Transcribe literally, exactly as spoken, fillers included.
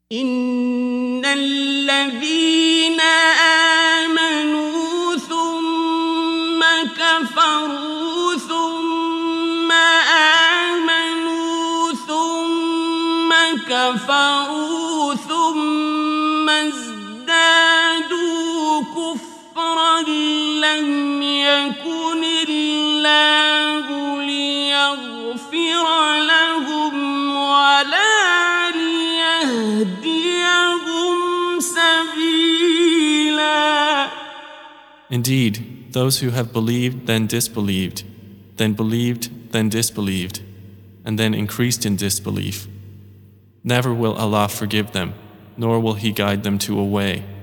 إن الذين آمنوا ثم كفروا ثم آمنوا ثم كفروا ثم ازدادوا كفرا لم يكن الله ليغفر لهم ولا ليهديهم سبيلا. Indeed, those who have believed then disbelieved, then believed then disbelieved, and then increased in disbelief. Never will Allah forgive them, nor will He guide them to a way.